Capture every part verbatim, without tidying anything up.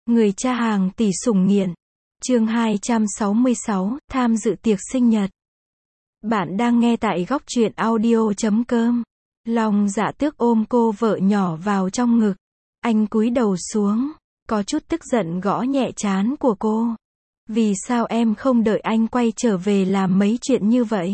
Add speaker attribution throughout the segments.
Speaker 1: Người cha hàng tỷ sủng nghiện. Chương hai trăm sáu mươi sáu, tham dự tiệc sinh nhật. Bạn đang nghe tại góc truyện audio chấm com. Long Dạ Tước ôm cô vợ nhỏ vào trong ngực. Anh cúi đầu xuống, có chút tức giận gõ nhẹ trán của cô. Vì sao em không đợi anh quay trở về làm mấy chuyện như vậy?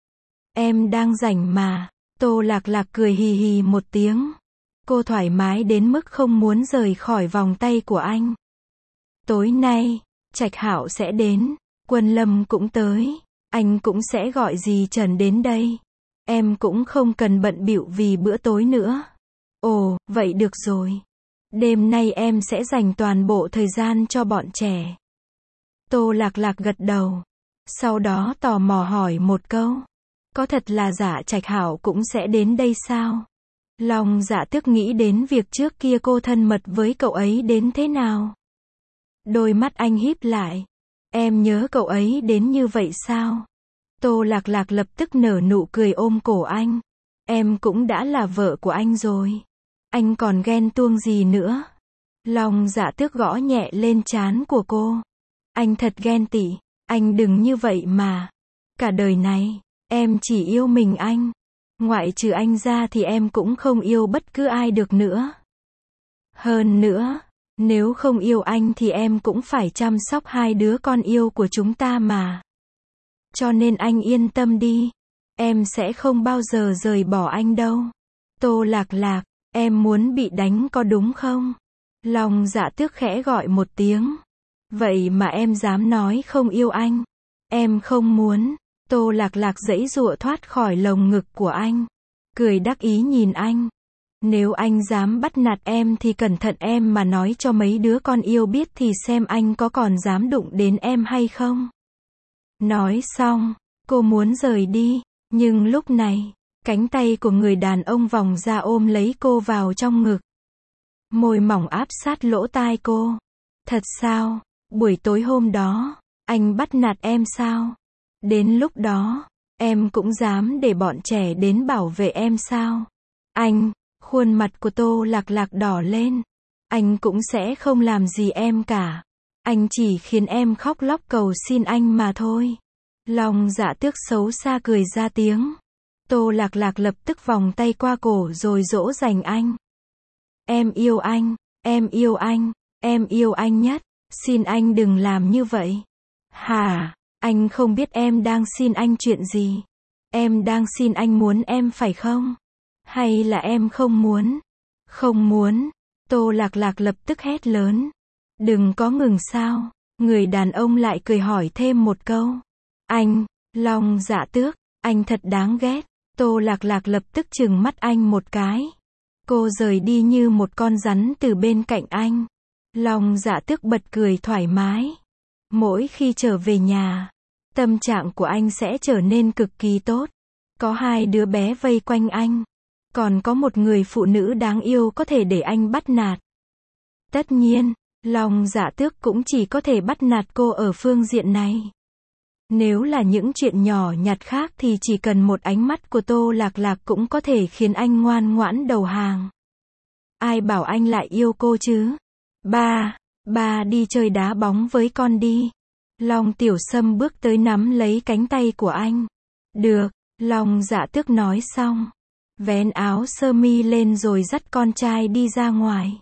Speaker 1: Em đang rảnh mà. Tô Lạc Lạc cười hì hì một tiếng. Cô thoải mái đến mức không muốn rời khỏi vòng tay của anh. Tối nay, Trạch Hạo sẽ đến, Quân Lâm cũng tới, anh cũng sẽ gọi dì Trần đến đây. Em cũng không cần bận bịu vì bữa tối nữa. Ồ, vậy được rồi. Đêm nay em sẽ dành toàn bộ thời gian cho bọn trẻ. Tô Lạc Lạc gật đầu. Sau đó tò mò hỏi một câu. Có thật là giả Trạch Hạo cũng sẽ đến đây sao? Long Dạ Tước nghĩ đến việc trước kia cô thân mật với cậu ấy đến thế nào. Đôi mắt anh híp lại. Em nhớ cậu ấy đến như vậy sao? Tô Lạc Lạc lập tức nở nụ cười ôm cổ anh. Em cũng đã là vợ của anh rồi. Anh còn ghen tuông gì nữa? Long Dạ Tước gõ nhẹ lên trán của cô. Anh thật ghen tị. Anh đừng như vậy mà. Cả đời này, em chỉ yêu mình anh. Ngoại trừ anh ra thì em cũng không yêu bất cứ ai được nữa. Hơn nữa, nếu không yêu anh thì em cũng phải chăm sóc hai đứa con yêu của chúng ta mà. Cho nên anh yên tâm đi. Em sẽ không bao giờ rời bỏ anh đâu. Tô Lạc Lạc, em muốn bị đánh có đúng không? Long Dạ Tước khẽ gọi một tiếng. Vậy mà em dám nói không yêu anh. Em không muốn. Tô Lạc Lạc giãy giụa thoát khỏi lồng ngực của anh. Cười đắc ý nhìn anh. Nếu anh dám bắt nạt em thì cẩn thận em mà nói cho mấy đứa con yêu biết thì xem anh có còn dám đụng đến em hay không. Nói xong, cô muốn rời đi, nhưng lúc này, cánh tay của người đàn ông vòng ra ôm lấy cô vào trong ngực. Môi mỏng áp sát lỗ tai cô. Thật sao? Buổi tối hôm đó, anh bắt nạt em sao? Đến lúc đó, em cũng dám để bọn trẻ đến bảo vệ em sao? Anh, khuôn mặt của Tô Lạc Lạc đỏ lên. Anh cũng sẽ không làm gì em cả. Anh chỉ khiến em khóc lóc cầu xin anh mà thôi. Long Dạ Tước xấu xa cười ra tiếng. Tô Lạc Lạc lập tức vòng tay qua cổ rồi dỗ dành anh. Em yêu anh, em yêu anh, em yêu anh nhất. Xin anh đừng làm như vậy. Hả? Anh không biết em đang xin anh chuyện gì. Em đang xin anh muốn em phải không? Hay là em không muốn? Không muốn. Tô Lạc Lạc lập tức hét lớn. Đừng có ngừng sao? Người đàn ông lại cười hỏi thêm một câu. Anh, Long Dạ Tước, anh thật đáng ghét. Tô Lạc Lạc lập tức trừng mắt anh một cái. Cô rời đi như một con rắn từ bên cạnh anh. Long Dạ Tước bật cười thoải mái. Mỗi khi trở về nhà, tâm trạng của anh sẽ trở nên cực kỳ tốt. Có hai đứa bé vây quanh anh. Còn có một người phụ nữ đáng yêu có thể để anh bắt nạt. Tất nhiên, Long Dạ Tước cũng chỉ có thể bắt nạt cô ở phương diện này. Nếu là những chuyện nhỏ nhặt khác thì chỉ cần một ánh mắt của Tô Lạc Lạc cũng có thể khiến anh ngoan ngoãn đầu hàng. Ai bảo anh lại yêu cô chứ? Ba, ba đi chơi đá bóng với con đi. Long Tiểu Sâm bước tới nắm lấy cánh tay của anh. Được, Long Dạ Tước nói xong. Vén áo sơ mi lên rồi dắt con trai đi ra ngoài.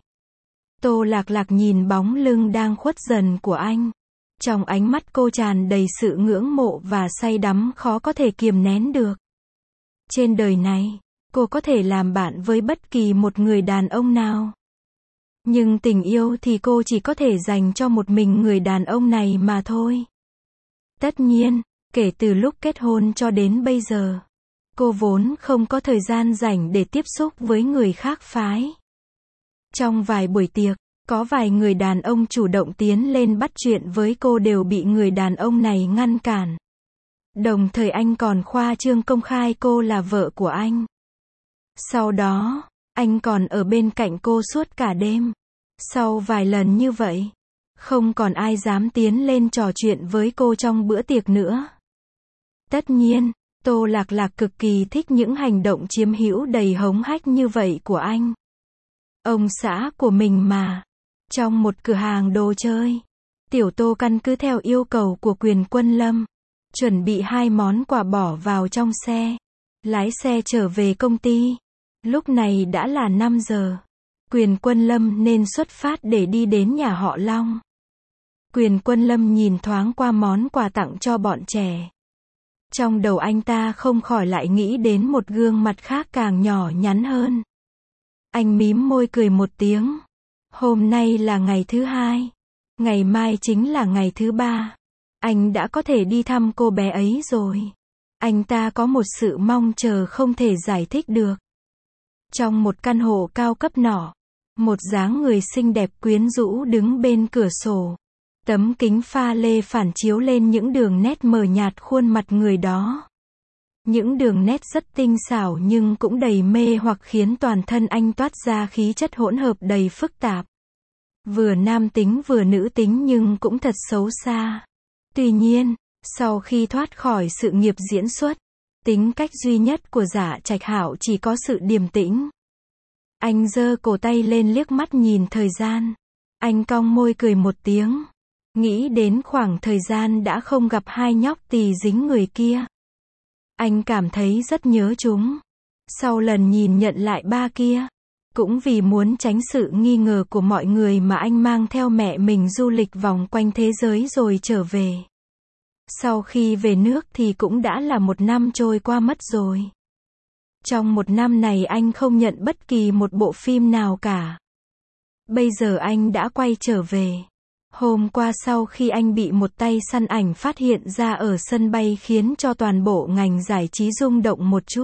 Speaker 1: Tô Lạc Lạc nhìn bóng lưng đang khuất dần của anh. Trong ánh mắt cô tràn đầy sự ngưỡng mộ và say đắm khó có thể kiềm nén được. Trên đời này, cô có thể làm bạn với bất kỳ một người đàn ông nào. Nhưng tình yêu thì cô chỉ có thể dành cho một mình người đàn ông này mà thôi. Tất nhiên, kể từ lúc kết hôn cho đến bây giờ, cô vốn không có thời gian rảnh để tiếp xúc với người khác phái. Trong vài buổi tiệc, có vài người đàn ông chủ động tiến lên bắt chuyện với cô đều bị người đàn ông này ngăn cản. Đồng thời anh còn khoa trương công khai cô là vợ của anh. Sau đó, anh còn ở bên cạnh cô suốt cả đêm. Sau vài lần như vậy, không còn ai dám tiến lên trò chuyện với cô trong bữa tiệc nữa. Tất nhiên, Tô Lạc Lạc cực kỳ thích những hành động chiếm hữu đầy hống hách như vậy của anh. Ông xã của mình mà. Trong một cửa hàng đồ chơi, Tiểu Tô căn cứ theo yêu cầu của Quyền Quân Lâm, chuẩn bị hai món quà bỏ vào trong xe, lái xe trở về công ty. Lúc này đã là năm giờ. Quyền Quân Lâm nên xuất phát để đi đến nhà họ Long. Quyền Quân Lâm nhìn thoáng qua món quà tặng cho bọn trẻ. Trong đầu anh ta không khỏi lại nghĩ đến một gương mặt khác càng nhỏ nhắn hơn. Anh mím môi cười một tiếng. Hôm nay là ngày thứ hai. Ngày mai chính là ngày thứ ba. Anh đã có thể đi thăm cô bé ấy rồi. Anh ta có một sự mong chờ không thể giải thích được. Trong một căn hộ cao cấp nọ, một dáng người xinh đẹp quyến rũ đứng bên cửa sổ. Tấm kính pha lê phản chiếu lên những đường nét mờ nhạt khuôn mặt người đó. Những đường nét rất tinh xảo nhưng cũng đầy mê hoặc khiến toàn thân anh toát ra khí chất hỗn hợp đầy phức tạp. Vừa nam tính vừa nữ tính nhưng cũng thật xấu xa. Tuy nhiên, sau khi thoát khỏi sự nghiệp diễn xuất, tính cách duy nhất của Dạ Trạch Hạo chỉ có sự điềm tĩnh. Anh giơ cổ tay lên liếc mắt nhìn thời gian. Anh cong môi cười một tiếng. Nghĩ đến khoảng thời gian đã không gặp hai nhóc tỳ dính người kia. Anh cảm thấy rất nhớ chúng. Sau lần nhìn nhận lại ba kia, cũng vì muốn tránh sự nghi ngờ của mọi người mà anh mang theo mẹ mình du lịch vòng quanh thế giới rồi trở về. Sau khi về nước thì cũng đã là một năm trôi qua mất rồi. Trong một năm này anh không nhận bất kỳ một bộ phim nào cả. Bây giờ anh đã quay trở về. Hôm qua sau khi anh bị một tay săn ảnh phát hiện ra ở sân bay khiến cho toàn bộ ngành giải trí rung động một chút.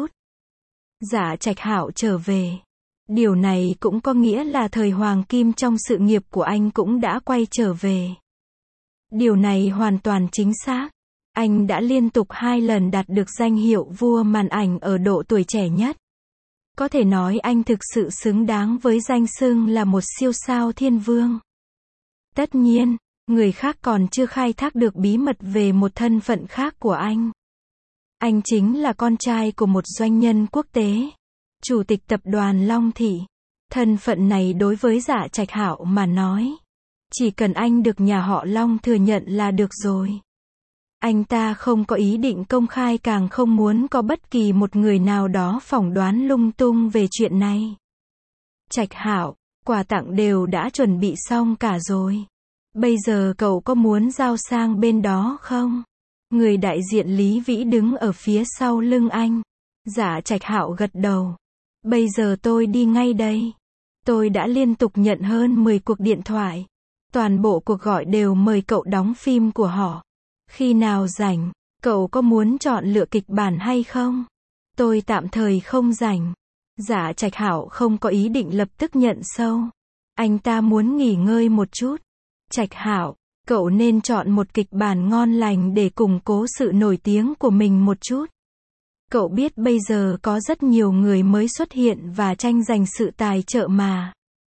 Speaker 1: Dạ Trạch Hạo trở về. Điều này cũng có nghĩa là thời hoàng kim trong sự nghiệp của anh cũng đã quay trở về. Điều này hoàn toàn chính xác. Anh đã liên tục hai lần đạt được danh hiệu vua màn ảnh ở độ tuổi trẻ nhất. Có thể nói anh thực sự xứng đáng với danh xưng là một siêu sao thiên vương. Tất nhiên, người khác còn chưa khai thác được bí mật về một thân phận khác của anh. Anh chính là con trai của một doanh nhân quốc tế, chủ tịch tập đoàn Long Thị. Thân phận này đối với Dạ Trạch Hạo mà nói, chỉ cần anh được nhà họ Long thừa nhận là được rồi. Anh ta không có ý định công khai, càng không muốn có bất kỳ một người nào đó phỏng đoán lung tung về chuyện này. Trạch Hạo, quà tặng đều đã chuẩn bị xong cả rồi. Bây giờ cậu có muốn giao sang bên đó không? Người đại diện Lý Vĩ đứng ở phía sau lưng anh. Dạ Trạch Hạo gật đầu. Bây giờ tôi đi ngay đây. Tôi đã liên tục nhận hơn mười cuộc điện thoại. Toàn bộ cuộc gọi đều mời cậu đóng phim của họ. Khi nào rảnh, cậu có muốn chọn lựa kịch bản hay không? Tôi tạm thời không rảnh. Dạ Trạch Hạo không có ý định lập tức nhận sâu. Anh ta muốn nghỉ ngơi một chút. Trạch Hạo, cậu nên chọn một kịch bản ngon lành để củng cố sự nổi tiếng của mình một chút. Cậu biết bây giờ có rất nhiều người mới xuất hiện và tranh giành sự tài trợ mà.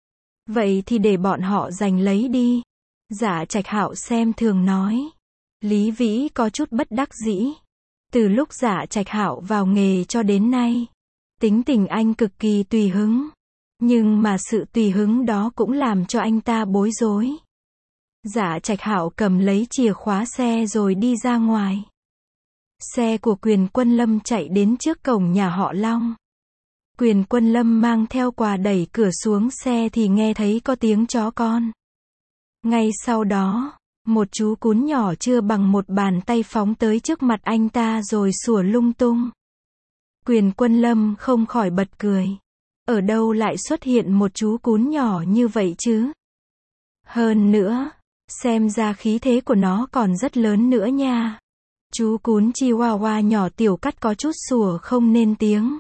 Speaker 1: Vậy thì để bọn họ giành lấy đi. Dạ Trạch Hạo xem thường nói. Lý Vĩ có chút bất đắc dĩ. Từ lúc Dạ Trạch Hạo vào nghề cho đến nay, tính tình anh cực kỳ tùy hứng. Nhưng mà sự tùy hứng đó cũng làm cho anh ta bối rối. Dạ Trạch Hạo cầm lấy chìa khóa xe rồi đi ra ngoài. Xe của Quyền Quân Lâm chạy đến trước cổng nhà họ Long. Quyền Quân Lâm mang theo quà đẩy cửa xuống xe thì nghe thấy có tiếng chó con. Ngay sau đó, một chú cún nhỏ chưa bằng một bàn tay phóng tới trước mặt anh ta rồi sủa lung tung. Quyền Quân Lâm không khỏi bật cười. Ở đâu lại xuất hiện một chú cún nhỏ như vậy chứ? Hơn nữa, xem ra khí thế của nó còn rất lớn nữa nha. Chú cún Chihuahua nhỏ tiểu cắt có chút sủa không nên tiếng.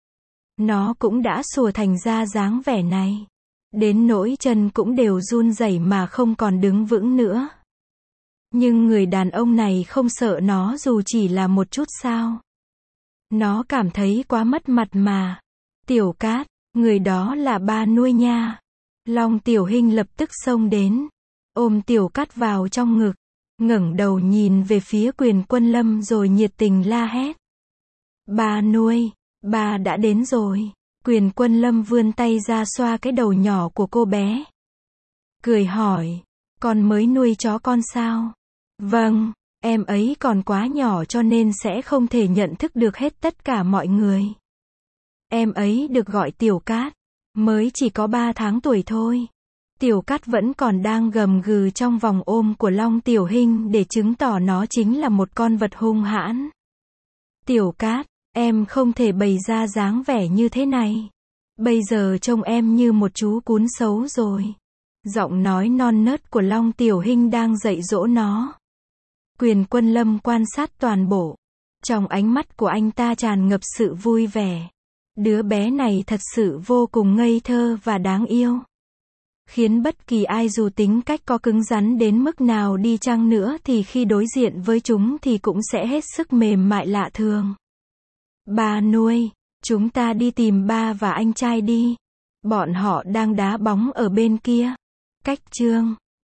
Speaker 1: Nó cũng đã sủa thành ra dáng vẻ này. Đến nỗi chân cũng đều run rẩy mà không còn đứng vững nữa. Nhưng người đàn ông này không sợ nó dù chỉ là một chút sao. Nó cảm thấy quá mất mặt mà. Tiểu Cát, người đó là ba nuôi nha. Long Tiểu Hinh lập tức xông đến, ôm Tiểu Cát vào trong ngực, ngẩng đầu nhìn về phía Quyền Quân Lâm rồi nhiệt tình la hét. Ba nuôi, ba đã đến rồi. Quyền Quân Lâm vươn tay ra xoa cái đầu nhỏ của cô bé. cười hỏi, con mới nuôi chó con sao? Vâng, em ấy còn quá nhỏ cho nên sẽ không thể nhận thức được hết tất cả mọi người. Em ấy được gọi Tiểu Cát, mới chỉ có ba tháng tuổi thôi. Tiểu Cát vẫn còn đang gầm gừ trong vòng ôm của Long Tiểu Hinh để chứng tỏ nó chính là một con vật hung hãn. Tiểu Cát, em không thể bày ra dáng vẻ như thế này. Bây giờ trông em như một chú cún xấu rồi. Giọng nói non nớt của Long Tiểu Hinh đang dạy dỗ nó. Quyền Quân Lâm quan sát toàn bộ. Trong ánh mắt của anh ta tràn ngập sự vui vẻ. Đứa bé này thật sự vô cùng ngây thơ và đáng yêu. Khiến bất kỳ ai dù tính cách có cứng rắn đến mức nào đi chăng nữa thì khi đối diện với chúng thì cũng sẽ hết sức mềm mại lạ thường. Ba nuôi, chúng ta đi tìm ba và anh trai đi. Bọn họ đang đá bóng ở bên kia. Cách chương